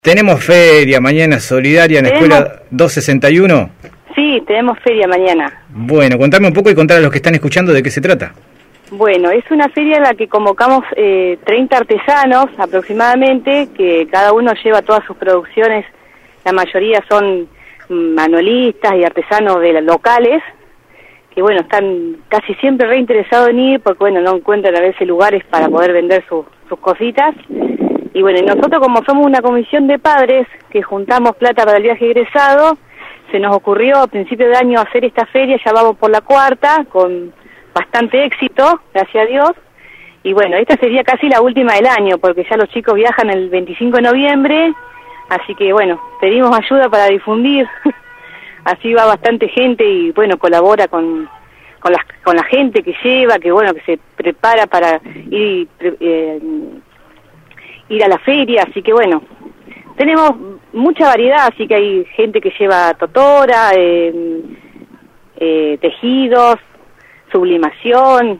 ¿Tenemos feria mañana solidaria en la escuela 261? Sí, tenemos feria mañana. Bueno, contame un poco y contar a los que están escuchando de qué se trata. Bueno, es una feria en la que convocamos 30 artesanos aproximadamente, que cada uno lleva todas sus producciones. La mayoría son manualistas y artesanos locales, que bueno, están casi siempre reinteresados en ir, porque bueno, no encuentran a veces lugares para poder vender sus cositas. Y bueno, y nosotros como somos una comisión de padres que juntamos plata para el viaje egresado, se nos ocurrió a principio de año hacer esta feria, ya vamos por la cuarta, con bastante éxito, gracias a Dios. Y bueno, esta sería casi la última del año, porque ya los chicos viajan el 25 de noviembre, así que bueno, pedimos ayuda para difundir. Así va bastante gente y bueno, colabora con la gente que lleva, que bueno, que se prepara para ir a la feria, así que bueno, tenemos mucha variedad, así que hay gente que lleva totora, tejidos, sublimación,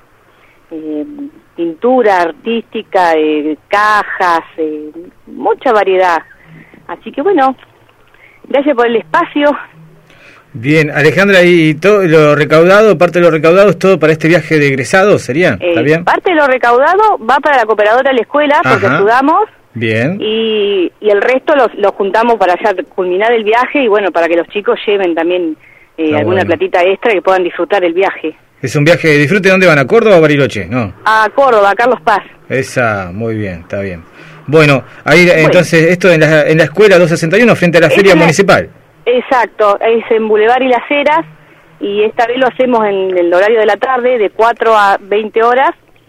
pintura artística, cajas, mucha variedad. Así que bueno, gracias por el espacio. Bien, Alejandra, ¿y todo lo recaudado, parte de lo recaudado es todo para este viaje de egresados, sería? ¿Está bien? Parte de lo recaudado va para la cooperadora de la escuela, porque ayudamos. Bien. Y el resto lo juntamos para ya culminar el viaje y bueno, para que los chicos lleven también alguna platita extra y puedan disfrutar el viaje. ¿Es un viaje de disfrute? ¿Dónde van? ¿A Córdoba o a Bariloche? No. A Córdoba, a Carlos Paz. Esa, muy bien, está bien. Bueno, ahí entonces, esto en la escuela 261 frente a la feria municipal. Exacto, es en Boulevard y Las Heras, y esta vez lo hacemos en el horario de la tarde, de 4 a 20 horas,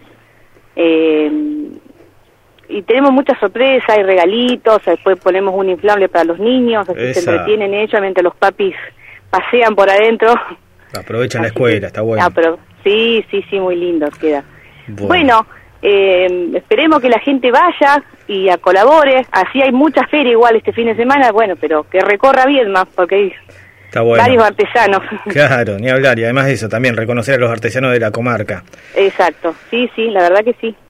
y tenemos muchas sorpresas, hay regalitos, después ponemos un inflable para los niños, así se entretienen ellos mientras los papis pasean por adentro. Aprovechan la escuela, está bueno. Pero sí, muy lindo queda. Bueno, esperemos que la gente vaya y colabore, así hay mucha feria igual este fin de semana, bueno, pero que recorra bien más, porque hay varios artesanos. Claro, ni hablar, y además de eso, también reconocer a los artesanos de la comarca. Exacto, sí, la verdad que sí.